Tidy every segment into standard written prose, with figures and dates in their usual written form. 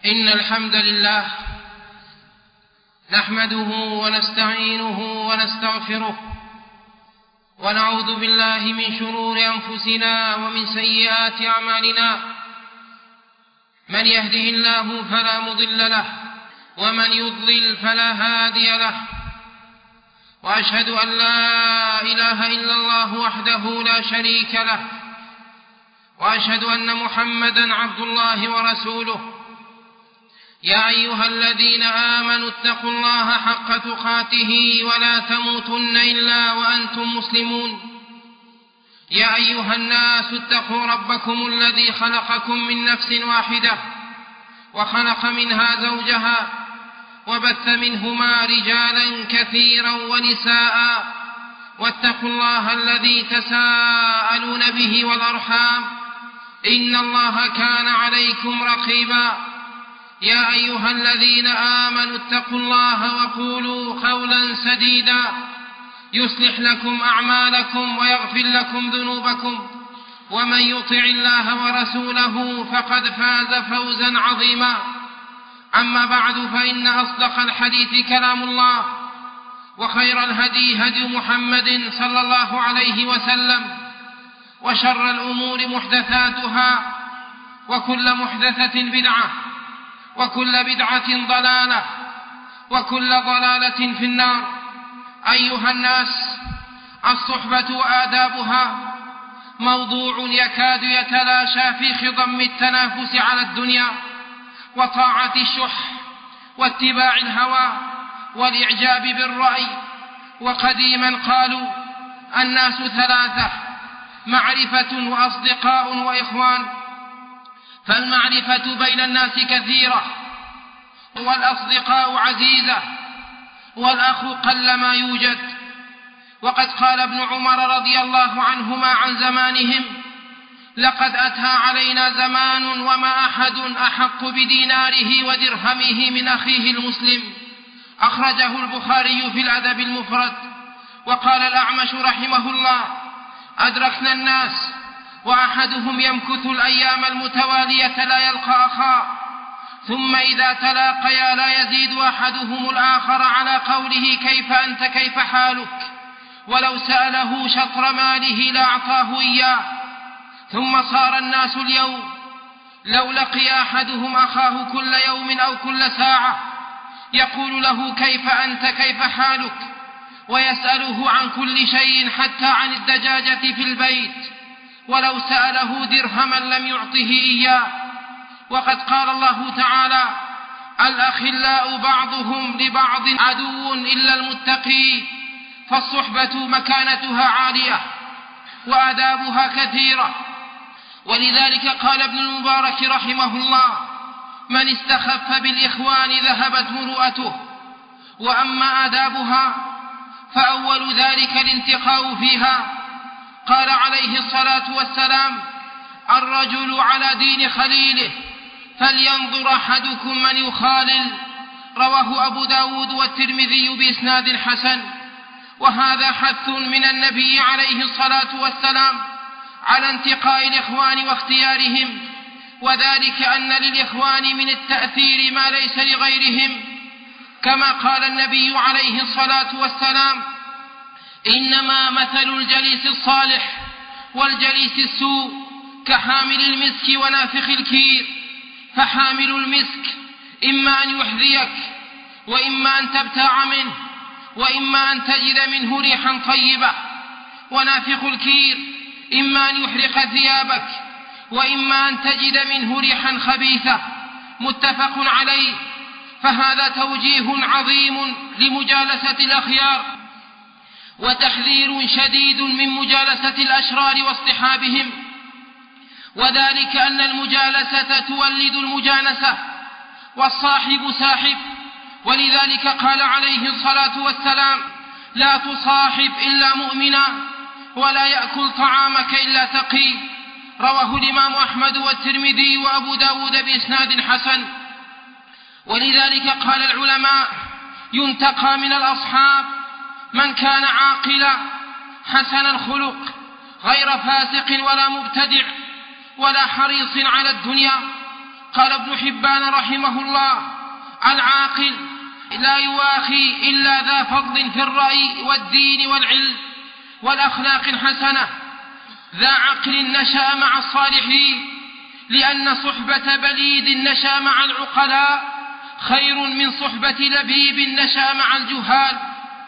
إن الحمد لله نحمده ونستعينه ونستغفره ونعوذ بالله من شرور أنفسنا ومن سيئات أعمالنا. من يهده الله فلا مضل له ومن يضلل فلا هادي له، وأشهد أن لا إله إلا الله وحده لا شريك له، وأشهد أن محمدًا عبد الله ورسوله. يا أيها الذين آمنوا اتقوا الله حق تقاته ولا تموتن إلا وأنتم مسلمون. يا أيها الناس اتقوا ربكم الذي خلقكم من نفس واحدة وخلق منها زوجها وبث منهما رجالا كثيرا ونساء، واتقوا الله الذي تساءلون به والأرحام إن الله كان عليكم رقيبا. يا أيها الذين آمنوا اتقوا الله وقولوا قولا سديدا يصلح لكم أعمالكم ويغفر لكم ذنوبكم، ومن يطع الله ورسوله فقد فاز فوزا عظيما. أما بعد، فإن أصدق الحديث كلام الله، وخير الهدي هدي محمد صلى الله عليه وسلم، وشر الأمور محدثاتها، وكل محدثة بدعة، وكل بدعة ضلالة، وكل ضلالة في النار. أيها الناس، الصحبة وآدابها موضوع يكاد يتلاشى في خضم التنافس على الدنيا وطاعة الشح واتباع الهوى والإعجاب بالرأي. وقديما قالوا: الناس ثلاثة: معرفة وأصدقاء وإخوان. فالمعرفة بين الناس كثيرة، والأصدقاء عزيزة، والأخ قلما يوجد. وقد قال ابن عمر رضي الله عنهما عن زمانهم: لقد أتى علينا زمان وما أحد أحق بديناره ودرهمه من أخيه المسلم. أخرجه البخاري في الأدب المفرد. وقال الأعمش رحمه الله: أدركنا الناس وأحدهم يمكث الأيام المتوالية لا يلقى أخاه، ثم إذا تلاقيا لا يزيد أحدهم الآخر على قوله: كيف أنت، كيف حالك؟ ولو سأله شطر ماله لأعطاه إياه. ثم صار الناس اليوم لو لقي أحدهم أخاه كل يوم أو كل ساعة يقول له: كيف أنت، كيف حالك؟ ويسأله عن كل شيء حتى عن الدجاجة في البيت، ولو سأله درهما لم يعطه إياه. وقد قال الله تعالى: الأخلاء بعضهم لبعض عدو إلا المتقين. فالصحبة مكانتها عالية وآدابها كثيرة، ولذلك قال ابن المبارك رحمه الله: من استخف بالإخوان ذهبت مروءته. وأما آدابها فأول ذلك الانتقاء فيها. قال عليه الصلاة والسلام: الرجل على دين خليله فلينظر أحدكم من يخالل. رواه أبو داود والترمذي بإسناد حسن. وهذا حث من النبي عليه الصلاة والسلام على انتقاء الإخوان واختيارهم، وذلك أن للإخوان من التأثير ما ليس لغيرهم، كما قال النبي عليه الصلاة والسلام: إنما مثل الجليس الصالح والجليس السوء كحامل المسك ونافخ الكير. فحامل المسك إما أن يحذيك، وإما أن تبتاع منه، وإما أن تجد منه ريحا طيبة. ونافخ الكير إما أن يحرق ثيابك، وإما أن تجد منه ريحا خبيثة. متفق عليه. فهذا توجيه عظيم لمجالسة الأخيار، وتحذير شديد من مجالسة الأشرار واصطحابهم، وذلك أن المجالسة تولد المجانسة، والصاحب ساحب. ولذلك قال عليه الصلاة والسلام: لا تصاحب إلا مؤمنا، ولا يأكل طعامك إلا تقي. رواه الإمام أحمد والترمذي وأبو داود بإسناد حسن. ولذلك قال العلماء: ينتقى من الأصحاب من كان عاقلا حسن الخلق غير فاسق ولا مبتدع ولا حريص على الدنيا. قال ابن حبان رحمه الله: العاقل لا يواخي إلا ذا فضل في الرأي والدين والعلم والأخلاق الحسنة، ذا عقل نشأ مع الصالحين، لأن صحبة بليد نشأ مع العقلاء خير من صحبة لبيب نشأ مع الجهال.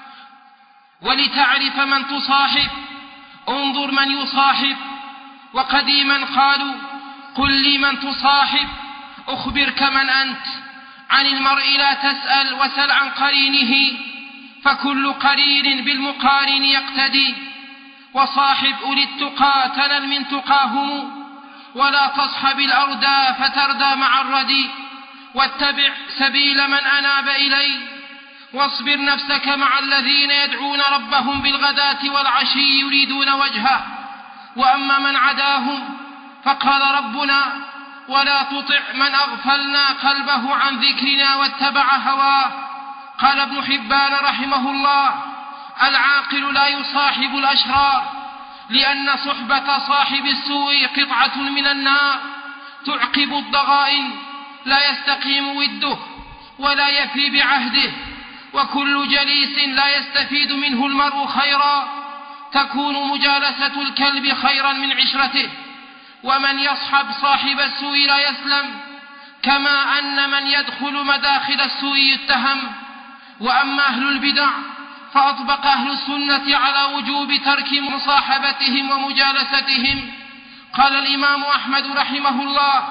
ولتعرف من تصاحب انظر من يصاحب. وقديما قالوا: قل لي من تصاحب أخبرك من أنت. عن المرء لا تسأل وسل عن قرينه، فكل قرين بالمقارن يقتدي. وصاحب أولي التقى تنل من تقاهم، ولا تصحب الأردى فتردى مع الردي. واتبع سبيل من أناب إلي، واصبر نفسك مع الذين يدعون ربهم بالغداة والعشي يريدون وجهه. وأما من عداهم فقال ربنا: ولا تطع من أغفلنا قلبه عن ذكرنا واتبع هواه. قال ابن حبان رحمه الله: العاقل لا يصاحب الأشرار، لأن صحبة صاحب السوء قطعة من النار تعقب الضغائن، لا يستقيم وده ولا يفي بعهده. وكل جليس لا يستفيد منه المرء خيرا تكون مجالسة الكلب خيرا من عشرته. ومن يصحب صاحب السوء لا يسلم، كما أن من يدخل مداخل السوء يتهم. وأما أهل البدع فأطبق أهل السنة على وجوب ترك مصاحبتهم ومجالستهم. قال الإمام أحمد رحمه الله: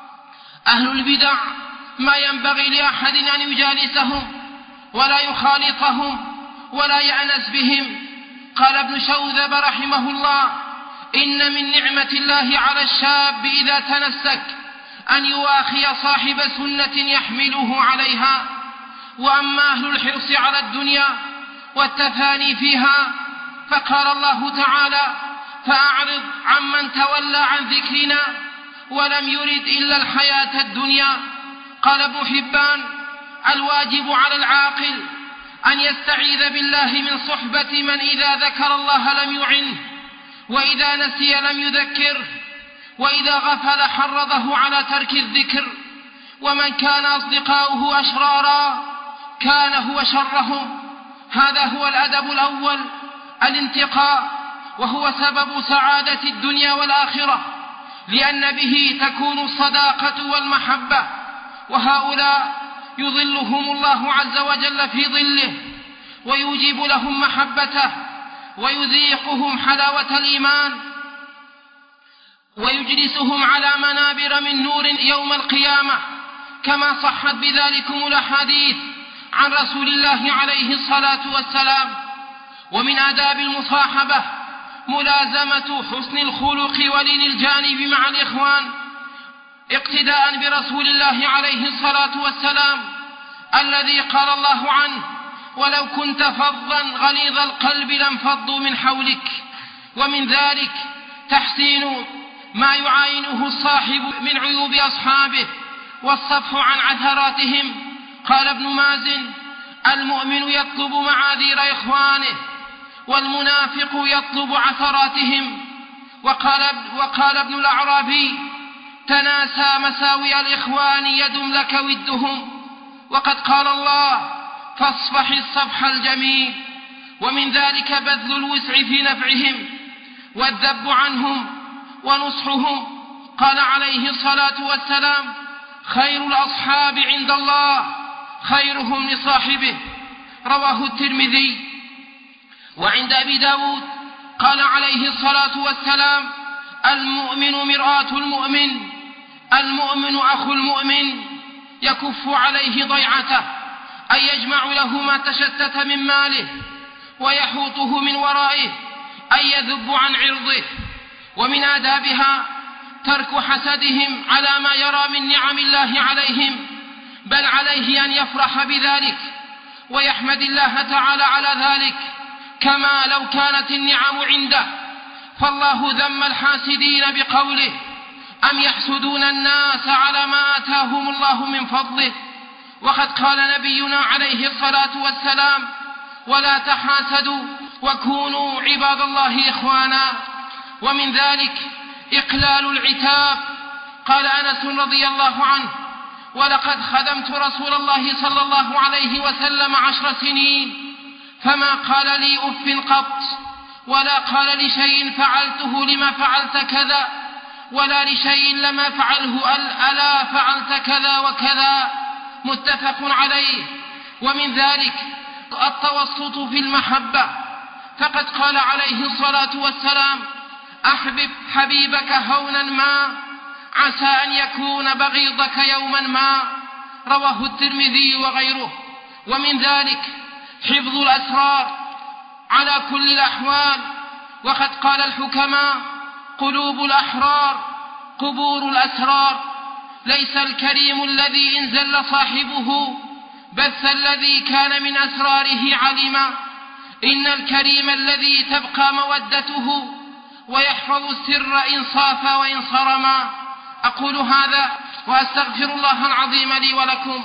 أهل البدع ما ينبغي لأحد أن يجالسهم ولا يخالطهم ولا يأنس بهم. قال ابن شوذب رحمه الله: إن من نعمة الله على الشاب إذا تنسك أن يواخي صاحب سنة يحمله عليها. وأما أهل الحرص على الدنيا والتفاني فيها فقال الله تعالى: فأعرض عمن تولى عن ذكرنا ولم يرد إلا الحياة الدنيا. قال ابن حبان: الواجب على العاقل أن يستعيذ بالله من صحبة من إذا ذكر الله لم يعنه، وإذا نسي لم يذكره، وإذا غفل حرضه على ترك الذكر. ومن كان أصدقاؤه أشرارا كان هو شرهم. هذا هو الأدب الأول، الانتقاء، وهو سبب سعادة الدنيا والآخرة، لأن به تكون الصداقة والمحبة. وهؤلاء يظلهم الله عز وجل في ظله، ويوجب لهم محبته، ويذيقهم حلاوة الإيمان، ويجلسهم على منابر من نور يوم القيامة، كما صحت بذلكم الأحاديث عن رسول الله عليه الصلاة والسلام. ومن آداب المصاحبة ملازمة حسن الخلق ولين الجانب مع الإخوان، اقتداء برسول الله عليه الصلاة والسلام الذي قال الله عنه: ولو كنت فظا غليظ القلب لانفضوا من حولك. ومن ذلك تحسين ما يعاينه الصاحب من عيوب أصحابه والصفح عن عثراتهم. قال ابن مازن: المؤمن يطلب معاذير إخوانه، والمنافق يطلب عثراتهم. وقال ابن الأعرابي: تناسى مساوي الإخوان يدم لك ودهم. وقد قال الله: فاصفح الصفح الجميل. ومن ذلك بذل الوسع في نفعهم والذب عنهم ونصحهم. قال عليه الصلاة والسلام: خير الأصحاب عند الله خيرهم لصاحبه. رواه الترمذي. وعند أبي داود قال عليه الصلاة والسلام: المؤمن مرآة المؤمن، المؤمن أخو المؤمن، يكف عليه ضيعته، أي يجمع له ما تشتت من ماله، ويحوطه من ورائه، أي يذب عن عرضه. ومن آدابها ترك حسدهم على ما يرى من نعم الله عليهم، بل عليه أن يفرح بذلك ويحمد الله تعالى على ذلك، كما لو كانت النعم عنده. فالله ذم الحاسدين بقوله: أم يحسدون الناس على ما آتاهم الله من فضله. وقد قال نبينا عليه الصلاة والسلام: ولا تحاسدوا وكونوا عباد الله إخوانا. ومن ذلك إقلال العتاب قال أنس رضي الله عنه: ولقد خدمت رسول الله صلى الله عليه وسلم 10 سنين فما قال لي أف قط، ولا قال لشيء فعلته لما فعلت كذا، ولا لشيء لما فعله ألا فعلت كذا وكذا. متفق عليه. ومن ذلك التوسط في المحبة، فقد قال عليه الصلاة والسلام: أحبب حبيبك هونا ما عسى أن يكون بغيضك يوما ما. رواه الترمذي وغيره. ومن ذلك حفظ الأسرار على كل الأحوال، وقد قال الحكماء: قلوب الأحرار قبور الأسرار. ليس الكريم الذي إن زل صاحبه بث الذي كان من أسراره علما، إن الكريم الذي تبقى مودته ويحفظ السر إن صاف وإن صرما. أقول هذا وأستغفر الله العظيم لي ولكم.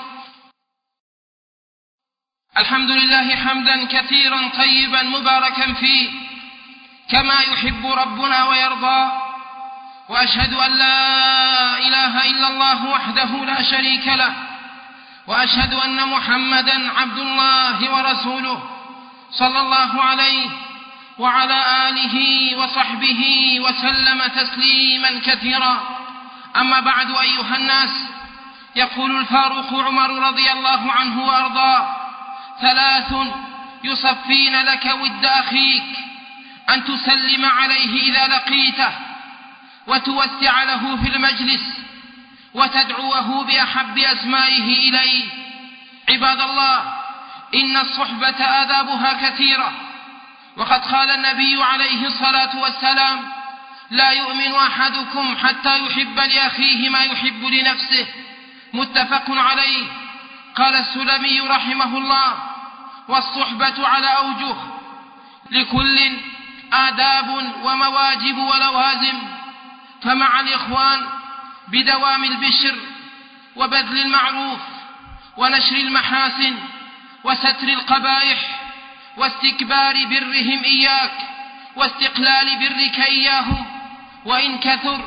الحمد لله حمدا كثيرا طيبا مباركا فيه كما يحب ربنا ويرضى، وأشهد أن لا إله إلا الله وحده لا شريك له، وأشهد أن محمدا عبد الله ورسوله صلى الله عليه وعلى آله وصحبه وسلم تسليما كثيرا. أما بعد، أيها الناس، يقول الفاروق عمر رضي الله عنه وأرضاه: 3 يصفين لك ود أخيك: أن تسلم عليه إذا لقيته، وتوسع له في المجلس، وتدعوه بأحب أسمائه إليه. عباد الله، إن الصحبة آدابها كثيرة، وقد قال النبي عليه الصلاة والسلام: لا يؤمن أحدكم حتى يحب لأخيه ما يحب لنفسه. متفق عليه. قال السلمي رحمه الله: والصحبة على أوجه، لكل آداب ومواجب ولوازم، فمع الإخوان بدوام البشر وبذل المعروف ونشر المحاسن وستر القبائح واستكبار برهم إياك واستقلال برك إياهم وإن كثر،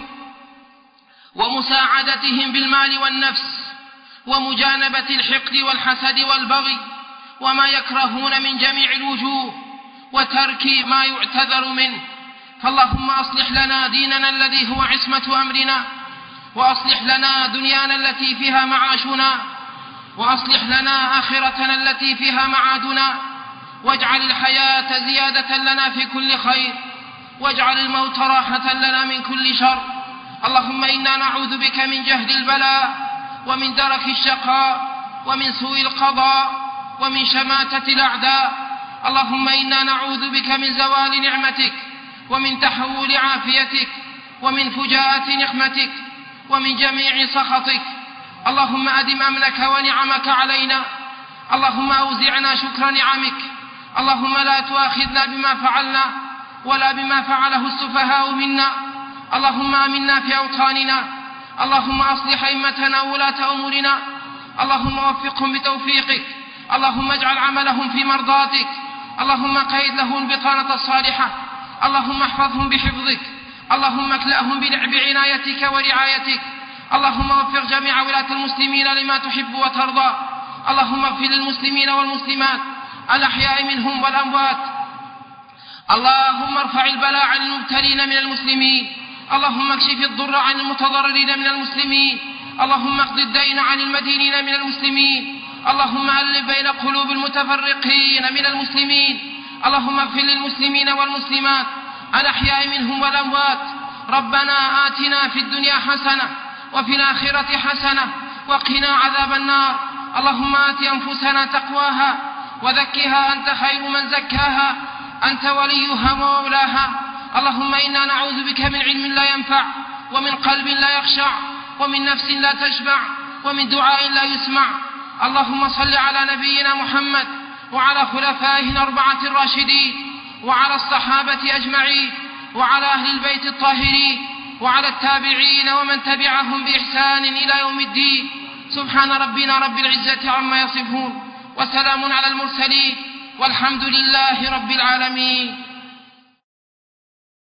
ومساعدتهم بالمال والنفس، ومجانبة الحقد والحسد والبغي وما يكرهون من جميع الوجوه، وترك ما يعتذر منه. فاللهم أصلح لنا ديننا الذي هو عصمة أمرنا، وأصلح لنا دنيانا التي فيها معاشنا، وأصلح لنا آخرتنا التي فيها معادنا، واجعل الحياة زيادة لنا في كل خير، واجعل الموت راحة لنا من كل شر. اللهم إنا نعوذ بك من جهد البلاء، ومن درك الشقاء، ومن سوء القضاء، ومن شماتة الأعداء. اللهم إنا نعوذ بك من زوال نعمتك، ومن تحول عافيتك، ومن فجاءة نقمتك، ومن جميع سخطك. اللهم أدم أمنك ونعمك علينا. اللهم أوزعنا شكر نعمك. اللهم لا تؤاخذنا بما فعلنا ولا بما فعله السفهاء منا. اللهم آمنا في أوطاننا. اللهم أصلح أئمتنا وولاة أمورنا. اللهم وفقهم بتوفيقك. اللهم اجعل عملهم في مرضاتك. اللهم قيد لهم البطانة الصالحة. اللهم احفظهم بحفظك. اللهم اكلأهم بعنايتك ورعايتك. اللهم وفق جميع ولاة المسلمين لما تحب وترضى. اللهم اغفر للمسلمين والمسلمات الأحياء منهم والأموات. اللهم ارفع البلاء عن المبتلين من المسلمين. اللهم اكشف الضر عن المتضررين من المسلمين. اللهم اقض الدين عن المدينين من المسلمين. اللهم ألف بين قلوب المتفرقين من المسلمين. اللهم اغفر للمسلمين والمسلمات الأحياء منهم والأموات. ربنا آتنا في الدنيا حسنة وفي الآخرة حسنة وقنا عذاب النار. اللهم آت أنفسنا تقواها وزكها أنت خير من زكاها، أنت وليها ومولاها. اللهم إنا نعوذ بك من علم لا ينفع، ومن قلب لا يخشع، ومن نفس لا تشبع، ومن دعاء لا يسمع. اللهم صل على نبينا محمد وعلى خلفائه الأربعة الراشدين، وعلى الصحابة أجمعين، وعلى أهل البيت الطاهرين، وعلى التابعين ومن تبعهم بإحسان إلى يوم الدين. سبحان ربنا رب العزة عما يصفون، وسلام على المرسلين، والحمد لله رب العالمين.